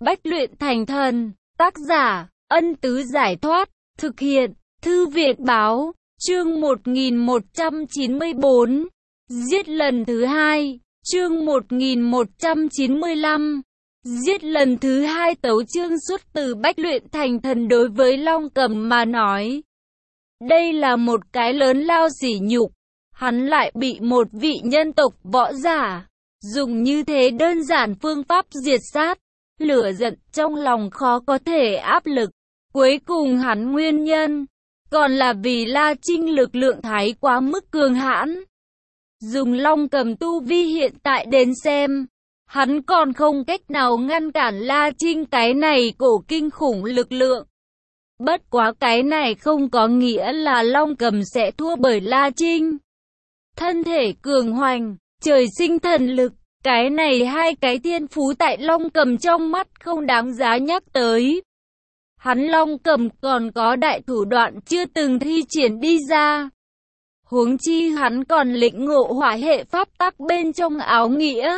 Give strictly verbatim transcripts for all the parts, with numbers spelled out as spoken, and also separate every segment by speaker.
Speaker 1: Bách luyện thành thần, tác giả, Ân Tứ Giải Thoát, thực hiện, Thư viện Báo, chương một nghìn một trăm chín mươi bốn, giết lần thứ hai, chương một nghìn một trăm chín mươi lăm, giết lần thứ hai. Tấu chương xuất từ Bách luyện thành thần. Đối với Long Cầm mà nói, đây là một cái lớn lao sỉ nhục, hắn lại bị một vị nhân tộc võ giả dùng như thế đơn giản phương pháp diệt sát. Lửa giận trong lòng khó có thể áp lực. Cuối cùng hắn nguyên nhân còn là vì La Trinh lực lượng thái quá mức cường hãn. Dùng Long Cầm tu vi hiện tại đến xem, hắn còn không cách nào ngăn cản La Trinh cái này cổ kinh khủng lực lượng. Bất quá cái này không có nghĩa là Long Cầm sẽ thua bởi La Trinh. Thân thể cường hoành, trời sinh thần lực, cái này hai cái thiên phú tại Long Cầm trong mắt không đáng giá nhắc tới. Hắn Long Cầm còn có đại thủ đoạn chưa từng thi triển đi ra. Huống chi hắn còn lĩnh ngộ hỏa hệ pháp tắc bên trong áo nghĩa.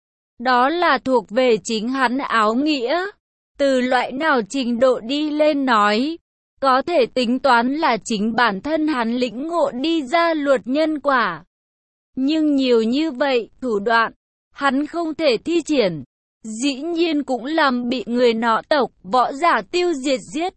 Speaker 1: Đó là thuộc về chính hắn áo nghĩa. Từ loại nào trình độ đi lên nói, có thể tính toán là chính bản thân hắn lĩnh ngộ đi ra luật nhân quả. Nhưng nhiều như vậy, thủ đoạn, hắn không thể thi triển. Dĩ nhiên cũng làm bị người nọ tộc võ giả tiêu diệt giết.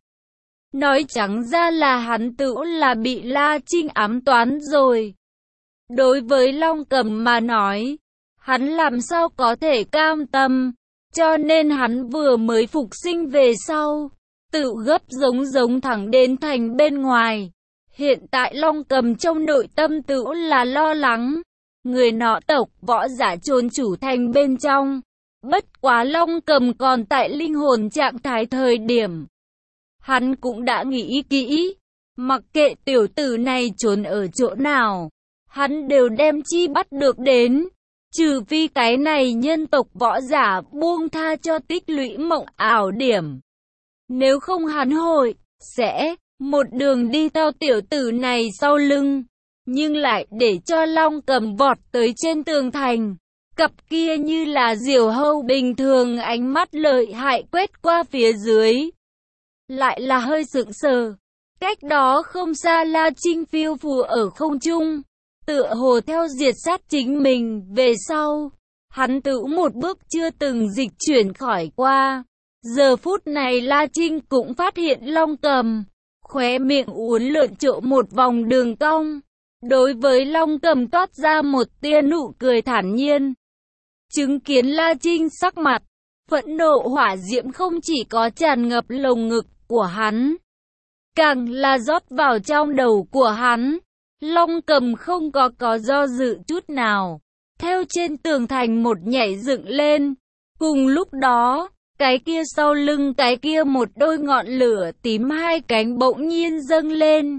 Speaker 1: Nói trắng ra là hắn tự là bị La Trinh ám toán rồi. Đối với Long Cầm mà nói, hắn làm sao có thể cam tâm. Cho nên hắn vừa mới phục sinh về sau, tự gấp giống giống thẳng đến thành bên ngoài. Hiện tại Long Cầm trong nội tâm tự là lo lắng. Người nọ tộc võ giả trốn chủ thành bên trong. Bất quá Long Cầm còn tại linh hồn trạng thái thời điểm. Hắn cũng đã nghĩ kỹ. Mặc kệ tiểu tử này trốn ở chỗ nào, hắn đều đem chi bắt được đến. Trừ phi cái này nhân tộc võ giả buông tha cho tích lũy mộng ảo điểm. Nếu không hắn hội, sẽ một đường đi theo tiểu tử này sau lưng. Nhưng lại để cho Long Cầm vọt tới trên tường thành. Cặp kia như là diều hâu bình thường ánh mắt lợi hại quét qua phía dưới. Lại là hơi sững sờ. Cách đó không xa La Trinh phiêu phù ở không trung. Tựa hồ theo diệt sát chính mình về sau. Hắn tự một bước chưa từng dịch chuyển khỏi qua. Giờ phút này La Trinh cũng phát hiện Long Cầm. Khóe miệng uốn lượn trộn một vòng đường cong. Đối với Long Cầm toát ra một tia nụ cười thản nhiên. Chứng kiến La Trinh sắc mặt, phẫn nộ hỏa diễm không chỉ có tràn ngập lồng ngực của hắn, càng là rót vào trong đầu của hắn. Long Cầm không có có do dự chút nào, theo trên tường thành một nhảy dựng lên. Cùng lúc đó, cái kia sau lưng cái kia một đôi ngọn lửa tím hai cánh bỗng nhiên dâng lên.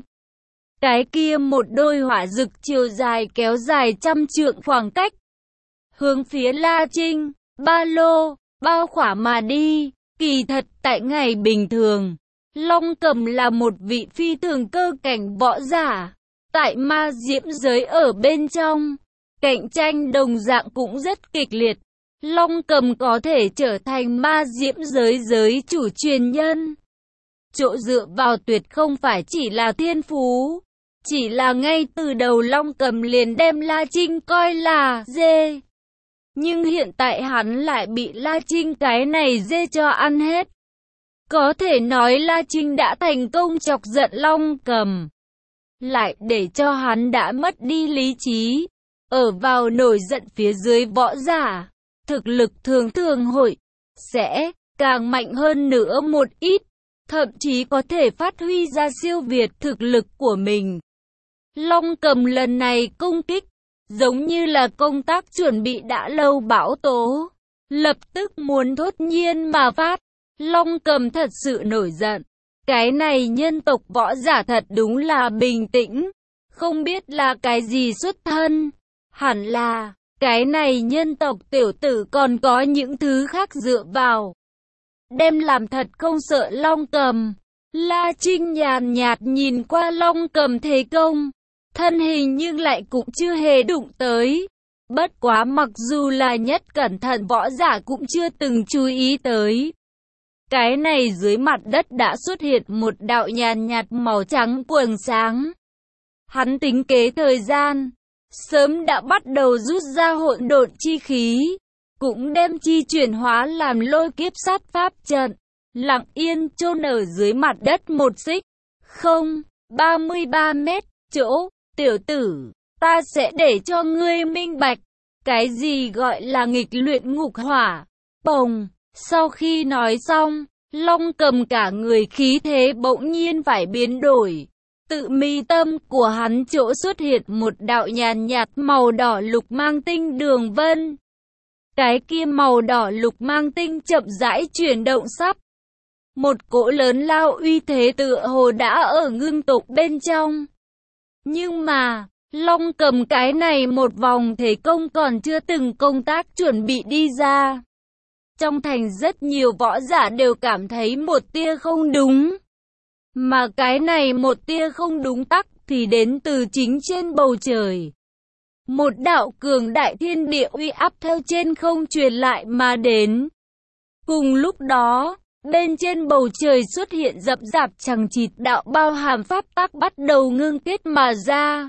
Speaker 1: Cái kia một đôi hỏa rực chiều dài kéo dài trăm trượng khoảng cách. Hướng phía La Trinh, ba lô, bao khỏa mà đi. Kỳ thật tại ngày bình thường, Long Cầm là một vị phi thường cơ cảnh võ giả. Tại ma diễm giới ở bên trong, cạnh tranh đồng dạng cũng rất kịch liệt. Long Cầm có thể trở thành ma diễm giới giới chủ truyền nhân. Chỗ dựa vào tuyệt không phải chỉ là thiên phú. Chỉ là ngay từ đầu Long Cầm liền đem La Trinh coi là dê. Nhưng hiện tại hắn lại bị La Trinh cái này dê cho ăn hết. Có thể nói La Trinh đã thành công chọc giận Long Cầm. Lại để cho hắn đã mất đi lý trí. Ở vào nổi giận phía dưới võ giả. Thực lực thường thường hội sẽ càng mạnh hơn nữa một ít. Thậm chí có thể phát huy ra siêu việt thực lực của mình. Long Cầm lần này công kích, giống như là công tác chuẩn bị đã lâu bão tố. Lập tức muốn thốt nhiên mà phát. Long Cầm thật sự nổi giận. Cái này nhân tộc võ giả thật đúng là bình tĩnh. Không biết là cái gì xuất thân. Hẳn là, cái này nhân tộc tiểu tử còn có những thứ khác dựa vào. Đem làm thật không sợ Long Cầm. La Trinh nhàn nhạt nhìn qua Long Cầm thế công. Thân hình nhưng lại cũng chưa hề đụng tới. Bất quá mặc dù là nhất cẩn thận võ giả cũng chưa từng chú ý tới. Cái này dưới mặt đất đã xuất hiện một đạo nhàn nhạt màu trắng quầng sáng. Hắn tính kế thời gian, sớm đã bắt đầu rút ra hỗn độn chi khí, cũng đem chi chuyển hóa làm lôi kiếp sát pháp trận, lặng yên chôn ở dưới mặt đất một xích, không, ba mươi ba mét, chỗ, tiểu tử, ta sẽ để cho ngươi minh bạch, cái gì gọi là nghịch luyện ngục hỏa, bồng, sau khi nói xong, Long Cầm cả người khí thế bỗng nhiên phải biến đổi. Tự mi tâm của hắn chỗ xuất hiện một đạo nhàn nhạt màu đỏ lục mang tinh đường vân. Cái kia màu đỏ lục mang tinh chậm rãi chuyển động sắp. Một cỗ lớn lao uy thế tựa hồ đã ở ngưng tụ bên trong. Nhưng mà, Long Cầm cái này một vòng thế công còn chưa từng công tác chuẩn bị đi ra. Trong thành rất nhiều võ giả đều cảm thấy một tia không đúng. Mà cái này một tia không đúng tắc thì đến từ chính trên bầu trời. Một đạo cường đại thiên địa uy áp theo trên không truyền lại mà đến. Cùng lúc đó, bên trên bầu trời xuất hiện rậm rạp chằng chịt đạo bao hàm pháp tắc bắt đầu ngưng kết mà ra.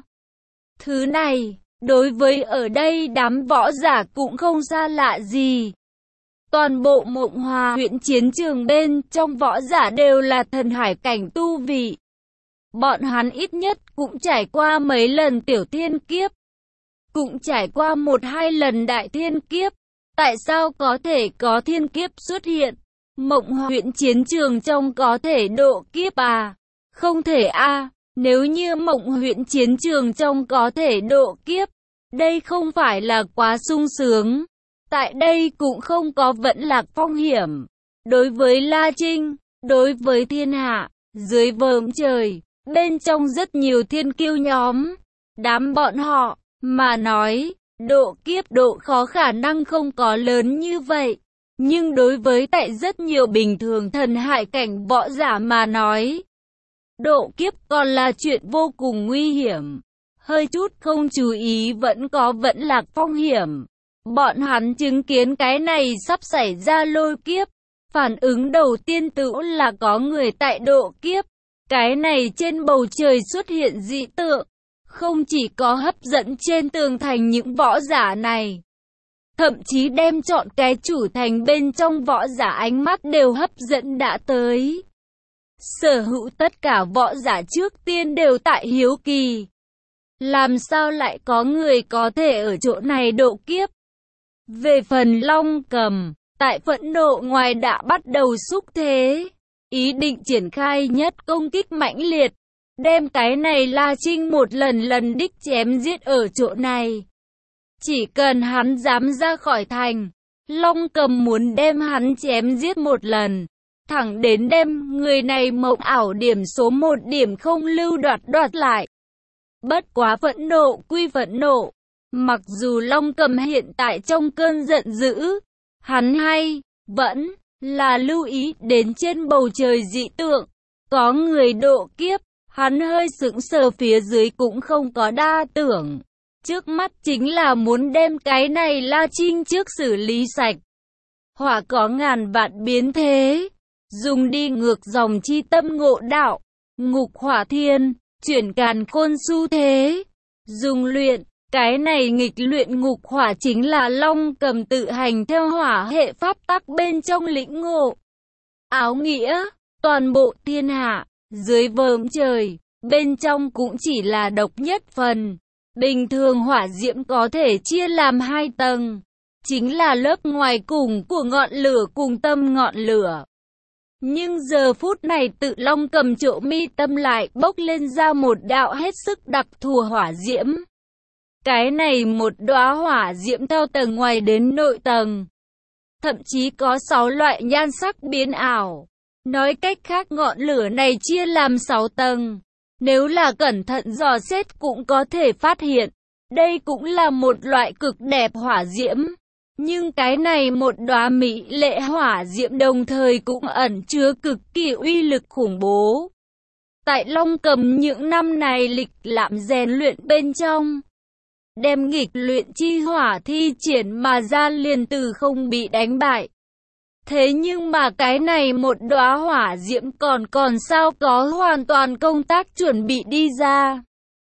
Speaker 1: Thứ này, đối với ở đây đám võ giả cũng không xa lạ gì. Toàn bộ Mộng Hòa huyện chiến trường bên trong võ giả đều là thần hải cảnh tu vị. Bọn hắn ít nhất cũng trải qua mấy lần tiểu thiên kiếp. Cũng trải qua một hai lần đại thiên kiếp. Tại sao có thể có thiên kiếp xuất hiện? Mộng Hòa huyện chiến trường trong có thể độ kiếp à? Không thể a à. Nếu như Mộng huyện chiến trường trong có thể độ kiếp, đây không phải là quá sung sướng. Tại đây cũng không có vẫn lạc phong hiểm. Đối với La Trinh, đối với thiên hạ, dưới vòm trời, bên trong rất nhiều thiên kiêu nhóm, đám bọn họ, mà nói, độ kiếp độ khó khả năng không có lớn như vậy. Nhưng đối với tại rất nhiều bình thường thần hải cảnh võ giả mà nói, độ kiếp còn là chuyện vô cùng nguy hiểm. Hơi chút không chú ý vẫn có vẫn lạc phong hiểm. Bọn hắn chứng kiến cái này sắp xảy ra lôi kiếp. Phản ứng đầu tiên tự là có người tại độ kiếp. Cái này trên bầu trời xuất hiện dị tượng. Không chỉ có hấp dẫn trên tường thành những võ giả này. Thậm chí đem chọn cái chủ thành bên trong võ giả ánh mắt đều hấp dẫn đã tới. Sở hữu tất cả võ giả trước tiên đều tại hiếu kỳ. Làm sao lại có người có thể ở chỗ này độ kiếp? Về phần Long Cầm, tại phẫn nộ ngoài đã bắt đầu xúc thế. Ý định triển khai nhất công kích mãnh liệt. Đem cái này La Trinh một lần lần đích chém giết ở chỗ này. Chỉ cần hắn dám ra khỏi thành, Long Cầm muốn đem hắn chém giết một lần. Thẳng đến đem người này mộng ảo điểm số một điểm không lưu đoạt đoạt lại. Bất quá phẫn nộ quy phẫn nộ. Mặc dù Long Cầm hiện tại trong cơn giận dữ, hắn hay, vẫn, là lưu ý đến trên bầu trời dị tượng. Có người độ kiếp, hắn hơi sững sờ phía dưới cũng không có đa tưởng. Trước mắt chính là muốn đem cái này La Trinh trước xử lý sạch. Hỏa có ngàn vạn biến thế. Dùng đi ngược dòng chi tâm ngộ đạo. Ngục hỏa thiên, chuyển càn khôn xu thế. Dùng luyện, cái này nghịch luyện ngục hỏa chính là Long Cầm tự hành theo hỏa hệ pháp tắc bên trong lĩnh ngộ. Áo nghĩa, toàn bộ thiên hạ, dưới vòm trời, bên trong cũng chỉ là độc nhất phần. Bình thường hỏa diễm có thể chia làm hai tầng. Chính là lớp ngoài cùng của ngọn lửa cùng tâm ngọn lửa. Nhưng giờ phút này tự Long Cầm chỗ mi tâm lại bốc lên ra một đạo hết sức đặc thù hỏa diễm. Cái này một đóa hỏa diễm theo tầng ngoài đến nội tầng. Thậm chí có sáu loại nhan sắc biến ảo. Nói cách khác ngọn lửa này chia làm sáu tầng. Nếu là cẩn thận dò xét cũng có thể phát hiện. Đây cũng là một loại cực đẹp hỏa diễm. Nhưng cái này một đóa mỹ lệ hỏa diễm đồng thời cũng ẩn chứa cực kỳ uy lực khủng bố. Tại Long Cầm những năm này lịch lãm rèn luyện bên trong. Đem nghịch luyện chi hỏa thi triển mà ra liền từ không bị đánh bại. Thế nhưng mà cái này một đóa hỏa diễm còn còn sao có hoàn toàn công tác chuẩn bị đi ra.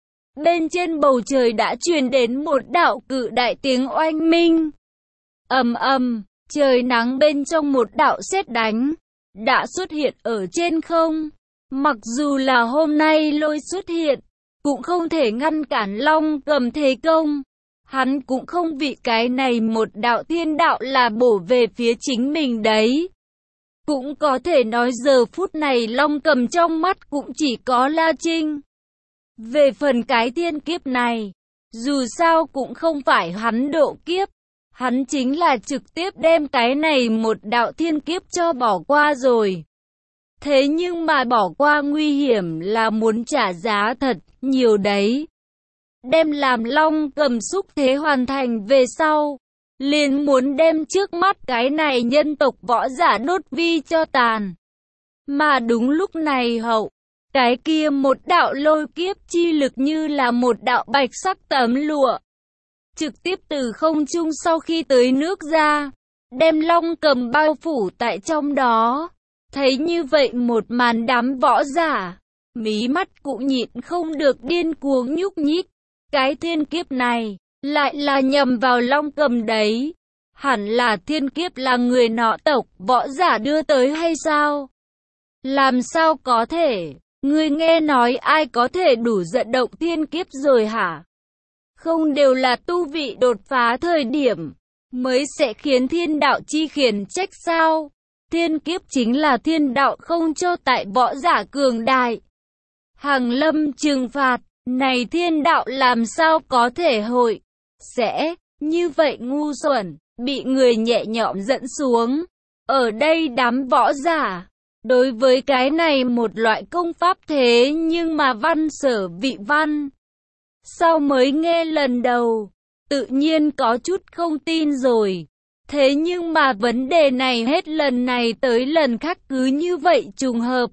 Speaker 1: Bên trên bầu trời đã truyền đến một đạo cự đại tiếng oanh minh. Ầm ầm, trời nắng bên trong một đạo sét đánh đã xuất hiện ở trên không. Mặc dù là hôm nay lôi xuất hiện, cũng không thể ngăn cản Long Cầm thế công. Hắn cũng không vì cái này một đạo thiên đạo là bổ về phía chính mình đấy. Cũng có thể nói giờ phút này Long Cầm trong mắt cũng chỉ có La Trinh. Về phần cái thiên kiếp này, dù sao cũng không phải hắn độ kiếp. Hắn chính là trực tiếp đem cái này một đạo thiên kiếp cho bỏ qua rồi. Thế nhưng mà bỏ qua nguy hiểm là muốn trả giá thật nhiều đấy. Đem làm Long Cầm xúc thế hoàn thành về sau, liền muốn đem trước mắt cái này nhân tộc võ giả đốt vi cho tàn. Mà đúng lúc này hậu, cái kia một đạo lôi kiếp chi lực như là một đạo bạch sắc tấm lụa. Trực tiếp từ không trung sau khi tới nước ra, đem Long Cầm bao phủ tại trong đó. Thấy như vậy một màn đám võ giả, mí mắt cũng nhịn không được điên cuồng nhúc nhích. Cái thiên kiếp này, lại là nhầm vào Long Cầm đấy. Hẳn là thiên kiếp là người nọ tộc võ giả đưa tới hay sao? Làm sao có thể? Ngươi nghe nói ai có thể đủ dẫn động thiên kiếp rồi hả? Không đều là tu vị đột phá thời điểm, mới sẽ khiến thiên đạo chi khiển trách sao? Thiên kiếp chính là thiên đạo không cho tại võ giả cường đại. Hàng lâm trừng phạt, này thiên đạo làm sao có thể hội, sẽ, như vậy ngu xuẩn, bị người nhẹ nhõm dẫn xuống. Ở đây đám võ giả, đối với cái này một loại công pháp thế nhưng mà văn sở vị văn. Sau mới nghe lần đầu, tự nhiên có chút không tin rồi. Thế nhưng mà vấn đề này hết lần này tới lần khác cứ như vậy trùng hợp.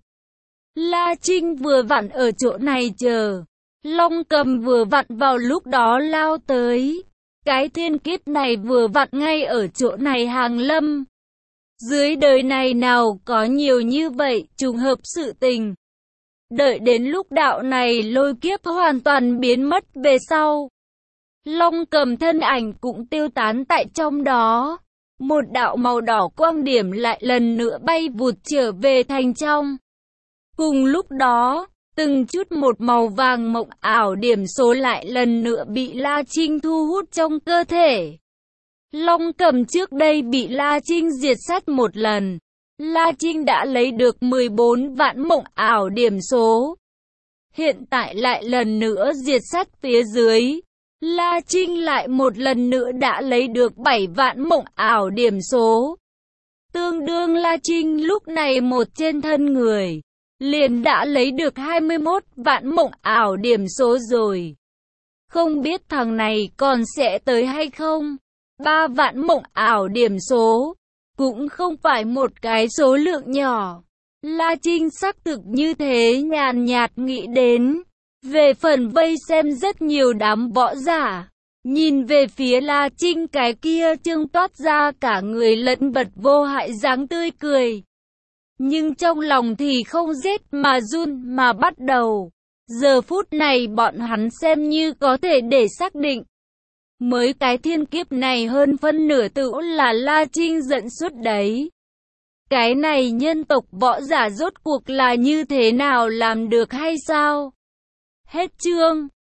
Speaker 1: La Trinh vừa vặn ở chỗ này chờ. Long Cầm vừa vặn vào lúc đó lao tới. Cái thiên kiếp này vừa vặn ngay ở chỗ này hàng lâm. Dưới đời này nào có nhiều như vậy trùng hợp sự tình. Đợi đến lúc đạo này lôi kiếp hoàn toàn biến mất về sau, Long Cầm thân ảnh cũng tiêu tán tại trong đó. Một đạo màu đỏ quang điểm lại lần nữa bay vụt trở về thành trong. Cùng lúc đó, từng chút một màu vàng mộng ảo điểm số lại lần nữa bị La Trinh thu hút trong cơ thể. Long Cầm trước đây bị La Trinh diệt sát một lần. La Trinh đã lấy được mười bốn vạn mộng ảo điểm số. Hiện tại lại lần nữa diệt sát phía dưới. La Trinh lại một lần nữa đã lấy được bảy vạn mộng ảo điểm số. Tương đương La Trinh lúc này một trên thân người, liền đã lấy được hai mươi mốt vạn mộng ảo điểm số rồi. Không biết thằng này còn sẽ tới hay không? ba vạn mộng ảo điểm số, cũng không phải một cái số lượng nhỏ. La Trinh xác thực như thế nhàn nhạt nghĩ đến. Về phần vây xem rất nhiều đám võ giả, nhìn về phía La Trinh cái kia trương toát ra cả người lẫn vật vô hại dáng tươi cười. Nhưng trong lòng thì không rét mà run mà bắt đầu. Giờ phút này bọn hắn xem như có thể để xác định. Mới cái thiên kiếp này hơn phân nửa tự là La Trinh dẫn xuất đấy. Cái này nhân tộc võ giả rốt cuộc là như thế nào làm được hay sao? Hết chương.